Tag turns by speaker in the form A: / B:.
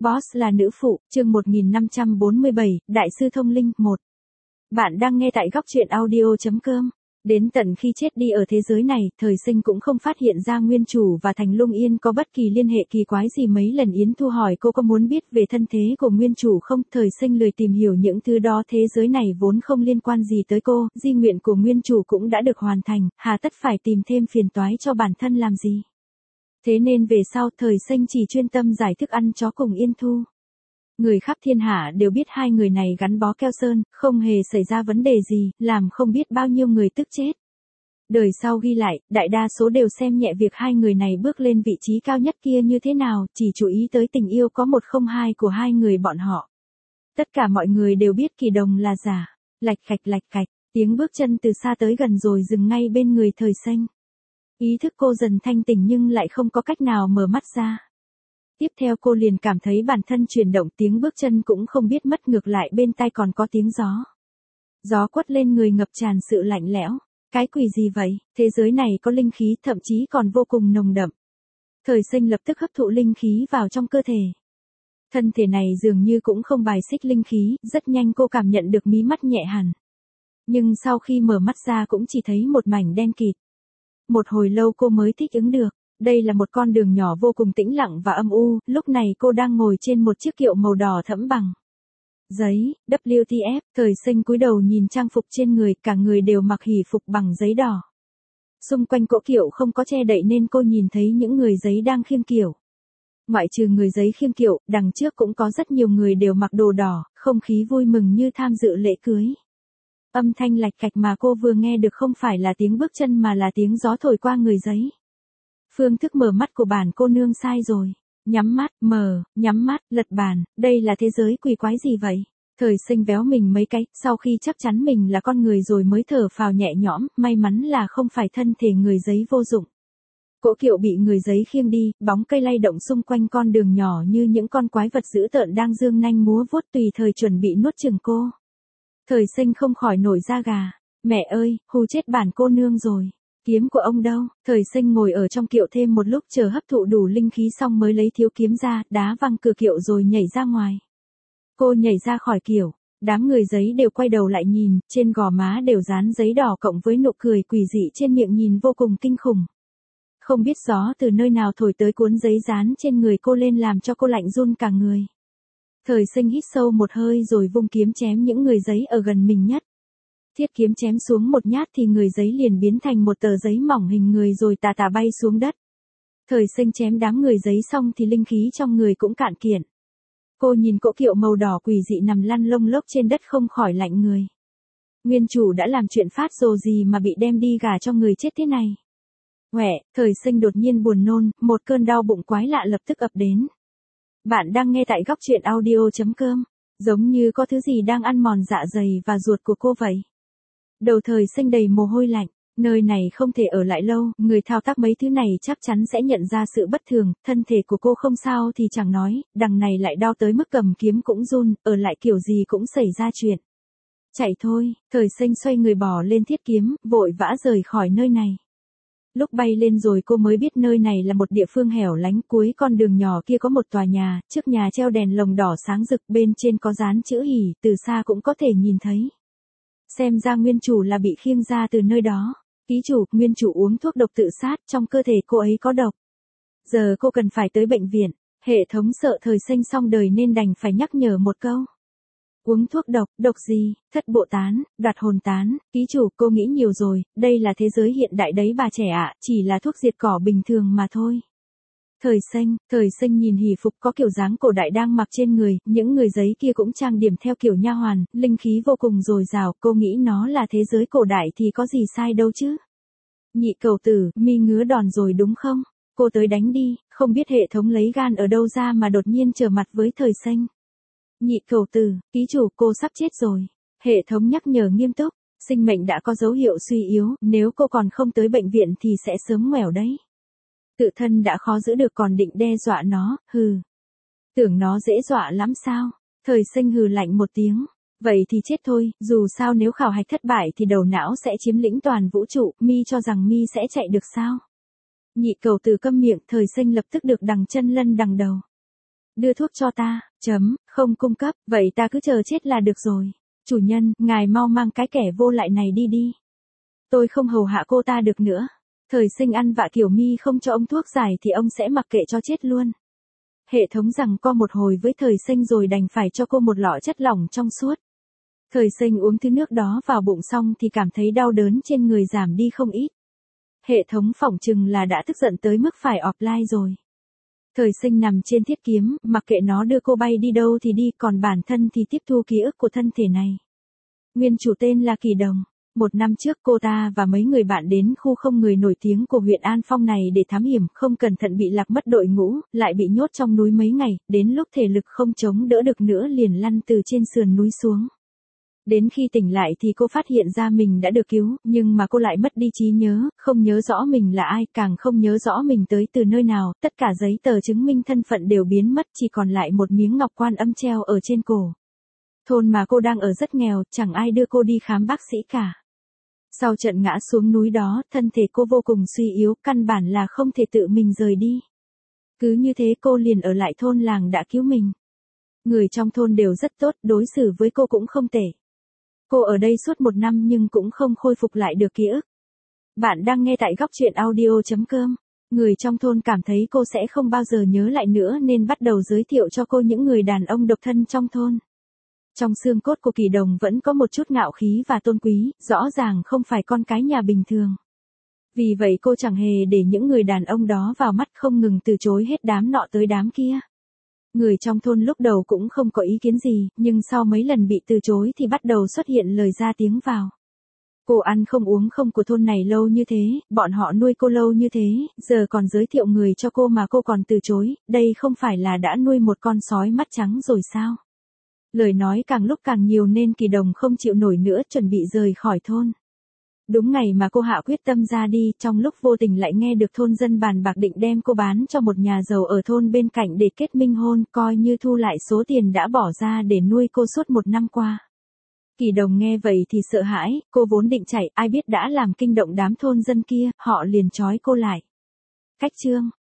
A: Boss là nữ phụ, chương 1547, Đại sư thông linh, 1. Bạn đang nghe tại góc truyện audio.com. Đến tận khi chết đi ở thế giới này, Thời Sinh cũng không phát hiện ra Nguyên Chủ và Thành Lung Yên có bất kỳ liên hệ kỳ quái gì. Mấy lần Yến Thu hỏi cô có muốn biết về thân thế của Nguyên Chủ không, Thời Sinh lười tìm hiểu những thứ đó, thế giới này vốn không liên quan gì tới cô, di nguyện của Nguyên Chủ cũng đã được hoàn thành, hà tất phải tìm thêm phiền toái cho bản thân làm gì. Thế nên về sau Thời Sinh chỉ chuyên tâm giải thức ăn chó cùng Yên Thu. Người khắp thiên hạ đều biết hai người này gắn bó keo sơn, không hề xảy ra vấn đề gì, làm không biết bao nhiêu người tức chết. Đời sau ghi lại, đại đa số đều xem nhẹ việc hai người này bước lên vị trí cao nhất kia như thế nào, chỉ chú ý tới tình yêu có một không hai của hai người bọn họ. Tất cả mọi người đều biết Kỳ Đồng là giả. Lạch cạch, tiếng bước chân từ xa tới gần rồi dừng ngay bên người Thời Sinh. Ý thức cô dần thanh tỉnh nhưng lại không có cách nào mở mắt ra. Tiếp theo cô liền cảm thấy bản thân chuyển động, tiếng bước chân cũng không biết mất, ngược lại bên tai còn có tiếng gió. Gió quất lên người ngập tràn sự lạnh lẽo. Cái quỷ gì vậy? Thế giới này có linh khí, thậm chí còn vô cùng nồng đậm. Thời Sinh lập tức hấp thụ linh khí vào trong cơ thể. Thân thể này dường như cũng không bài xích linh khí, rất nhanh cô cảm nhận được mí mắt nhẹ hẳn. Nhưng sau khi mở mắt ra cũng chỉ thấy một mảnh đen kịt. Một hồi lâu cô mới thích ứng được. Đây là một con đường nhỏ vô cùng tĩnh lặng và âm u, lúc này cô đang ngồi trên một chiếc kiệu màu đỏ thẫm bằng giấy, WTF, Thời Sinh cúi đầu nhìn trang phục trên người, cả người đều mặc hỷ phục bằng giấy đỏ. Xung quanh cỗ kiệu không có che đậy nên cô nhìn thấy những người giấy đang khiêng kiệu. Ngoại trừ người giấy khiêng kiệu, đằng trước cũng có rất nhiều người đều mặc đồ đỏ, không khí vui mừng như tham dự lễ cưới. Âm thanh lạch cạch mà cô vừa nghe được không phải là tiếng bước chân mà là tiếng gió thổi qua người giấy. Phương thức mở mắt của bản cô nương sai rồi. Nhắm mắt, lật bàn, đây là thế giới quỷ quái gì vậy? Thời Sinh véo mình mấy cái, sau khi chắc chắn mình là con người rồi mới thở phào nhẹ nhõm, may mắn là không phải thân thể người giấy vô dụng. Cỗ kiệu bị người giấy khiêng đi, bóng cây lay động xung quanh con đường nhỏ như những con quái vật dữ tợn đang giương nanh múa vuốt tùy thời chuẩn bị nuốt chửng cô. Thời Sinh không khỏi nổi da gà. Mẹ ơi, hù chết bản cô nương rồi. Kiếm của ông đâu? Thời Sinh ngồi ở trong kiệu thêm một lúc chờ hấp thụ đủ linh khí xong mới lấy thiếu kiếm ra, đá văng cửa kiệu rồi nhảy ra ngoài. Cô nhảy ra khỏi kiệu, đám người giấy đều quay đầu lại nhìn, trên gò má đều dán giấy đỏ cộng với nụ cười quỷ dị trên miệng nhìn vô cùng kinh khủng. Không biết gió từ nơi nào thổi tới cuốn giấy dán trên người cô lên làm cho cô lạnh run cả người. Thời Sinh hít sâu một hơi rồi vung kiếm chém những người giấy ở gần mình nhất. Thiết kiếm chém xuống một nhát thì người giấy liền biến thành một tờ giấy mỏng hình người rồi tà tà bay xuống đất. Thời Sinh chém đám người giấy xong thì linh khí trong người cũng cạn kiệt. Cô nhìn cỗ kiệu màu đỏ quỷ dị nằm lăn lông lốc trên đất không khỏi lạnh người. Nguyên Chủ đã làm chuyện phát rồ gì mà bị đem đi gả cho người chết thế này? Thời Sinh đột nhiên buồn nôn, một cơn đau bụng quái lạ lập tức ập đến. Bạn đang nghe tại góc truyện audio.com, giống như có thứ gì đang ăn mòn dạ dày và ruột của cô vậy. Đầu Thời Sinh đầy mồ hôi lạnh, nơi này không thể ở lại lâu, người thao tác mấy thứ này chắc chắn sẽ nhận ra sự bất thường, thân thể của cô không sao thì chẳng nói, đằng này lại đau tới mức cầm kiếm cũng run, ở lại kiểu gì cũng xảy ra chuyện. Chạy thôi, Thời Sinh xoay người bỏ lên thiết kiếm, vội vã rời khỏi nơi này. Lúc bay lên rồi cô mới biết nơi này là một địa phương hẻo lánh, cuối con đường nhỏ kia có một tòa nhà, trước nhà treo đèn lồng đỏ sáng rực, bên trên có dán chữ hỉ, từ xa cũng có thể nhìn thấy. Xem ra Nguyên Chủ là bị khiêng ra từ nơi đó. Ký chủ, Nguyên Chủ uống thuốc độc tự sát, trong cơ thể cô ấy có độc. Giờ cô cần phải tới bệnh viện. Hệ thống sợ Thời Sinh xong đời nên đành phải nhắc nhở một câu. Uống thuốc độc, độc gì? Thất bộ tán, đoạt hồn tán. Ký chủ, cô nghĩ nhiều rồi, đây là thế giới hiện đại đấy bà trẻ ạ, chỉ là thuốc diệt cỏ bình thường mà thôi. Thời Sinh nhìn hỷ phục có kiểu dáng cổ đại đang mặc trên người, những người giấy kia cũng trang điểm theo kiểu nha hoàn, linh khí vô cùng dồi dào, cô nghĩ nó là thế giới cổ đại thì có gì sai đâu chứ. Nhị cầu tử, mi ngứa đòn rồi đúng không? Cô tới đánh đi, không biết hệ thống lấy gan ở đâu ra mà đột nhiên trở mặt với Thời Sinh. Nhị cầu tử, ký chủ, cô sắp chết rồi. Hệ thống nhắc nhở nghiêm túc, sinh mệnh đã có dấu hiệu suy yếu, nếu cô còn không tới bệnh viện thì sẽ sớm ngoẻo đấy. Tự thân đã khó giữ được còn định đe dọa nó, hừ. Tưởng nó dễ dọa lắm sao? Thời Sinh hừ lạnh một tiếng. Vậy thì chết thôi, dù sao nếu khảo hạch thất bại thì đầu não sẽ chiếm lĩnh toàn vũ trụ, mi cho rằng mi sẽ chạy được sao? Nhị cầu tử câm miệng, Thời Sinh lập tức được đằng chân lân đằng đầu. Đưa thuốc cho ta, không cung cấp, vậy ta cứ chờ chết là được rồi. Chủ nhân, ngài mau mang cái kẻ vô lại này đi đi. Tôi không hầu hạ cô ta được nữa. Thời Sinh ăn vạ Kiều Mi không cho ông thuốc giải thì ông sẽ mặc kệ cho chết luôn. Hệ thống giằng co một hồi với Thời Sinh rồi đành phải cho cô một lọ chất lỏng trong suốt. Thời Sinh uống thứ nước đó vào bụng xong thì cảm thấy đau đớn trên người giảm đi không ít. Hệ thống phỏng chừng là đã tức giận tới mức phải offline rồi. Thời Sinh nằm trên thiết kiếm, mặc kệ nó đưa cô bay đi đâu thì đi, còn bản thân thì tiếp thu ký ức của thân thể này. Nguyên chủ tên là Kỳ Đồng. 1 năm trước cô ta và mấy người bạn đến khu không người nổi tiếng của huyện An Phong này để thám hiểm, không cẩn thận bị lạc mất đội ngũ, lại bị nhốt trong núi mấy ngày, đến lúc thể lực không chống đỡ được nữa liền lăn từ trên sườn núi xuống. Đến khi tỉnh lại thì cô phát hiện ra mình đã được cứu, nhưng mà cô lại mất đi trí nhớ, không nhớ rõ mình là ai, càng không nhớ rõ mình tới từ nơi nào, tất cả giấy tờ chứng minh thân phận đều biến mất, chỉ còn lại một miếng ngọc Quan Âm treo ở trên cổ. Thôn mà cô đang ở rất nghèo, chẳng ai đưa cô đi khám bác sĩ cả. Sau trận ngã xuống núi đó, thân thể cô vô cùng suy yếu, căn bản là không thể tự mình rời đi. Cứ như thế cô liền ở lại thôn làng đã cứu mình. Người trong thôn đều rất tốt, đối xử với cô cũng không tệ. Cô ở đây suốt 1 năm nhưng cũng không khôi phục lại được ký ức. Bạn đang nghe tại gocchuyenaudio.com. Người trong thôn cảm thấy cô sẽ không bao giờ nhớ lại nữa nên bắt đầu giới thiệu cho cô những người đàn ông độc thân trong thôn. Trong xương cốt của Kỳ Đồng vẫn có một chút ngạo khí và tôn quý, rõ ràng không phải con cái nhà bình thường. Vì vậy cô chẳng hề để những người đàn ông đó vào mắt, không ngừng từ chối hết đám nọ tới đám kia. Người trong thôn lúc đầu cũng không có ý kiến gì, nhưng sau mấy lần bị từ chối thì bắt đầu xuất hiện lời ra tiếng vào. Cô ăn không uống không của thôn này lâu như thế, bọn họ nuôi cô lâu như thế, giờ còn giới thiệu người cho cô mà cô còn từ chối, đây không phải là đã nuôi một con sói mắt trắng rồi sao? Lời nói càng lúc càng nhiều nên Kỳ Đồng không chịu nổi nữa, chuẩn bị rời khỏi thôn. Đúng ngày mà cô hạ quyết tâm ra đi, trong lúc vô tình lại nghe được thôn dân bàn bạc định đem cô bán cho một nhà giàu ở thôn bên cạnh để kết minh hôn, coi như thu lại số tiền đã bỏ ra để nuôi cô suốt 1 năm qua. Kỳ Đồng nghe vậy thì sợ hãi, cô vốn định chạy, ai biết đã làm kinh động đám thôn dân kia, họ liền trói cô lại. Cách chương